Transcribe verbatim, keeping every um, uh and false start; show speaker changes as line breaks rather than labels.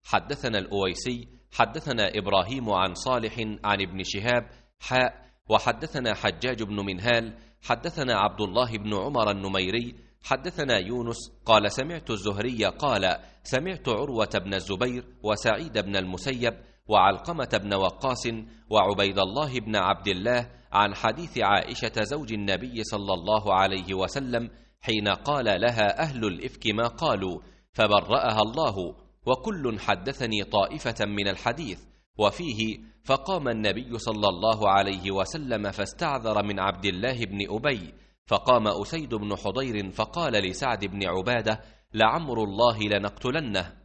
حدثنا الأويسي حدثنا إبراهيم عن صالح عن ابن شهاب حاء وحدثنا حجاج بن منهال حدثنا عبد الله بن عمر النميري حدثنا يونس قال سمعت الزهري قال سمعت عروة بن الزبير وسعيد بن المسيب وعلقمة بن وقاص وعبيد الله بن عبد الله عن حديث عائشة زوج النبي صلى الله عليه وسلم حين قال لها أهل الإفك ما قالوا فبرأها الله، وكل حدثني طائفة من الحديث. وفيه فقام النبي صلى الله عليه وسلم فاستعذر من عبد الله بن أبي، فقام أسيد بن حضير فقال لسعد بن عبادة لعمر الله لنقتلنه،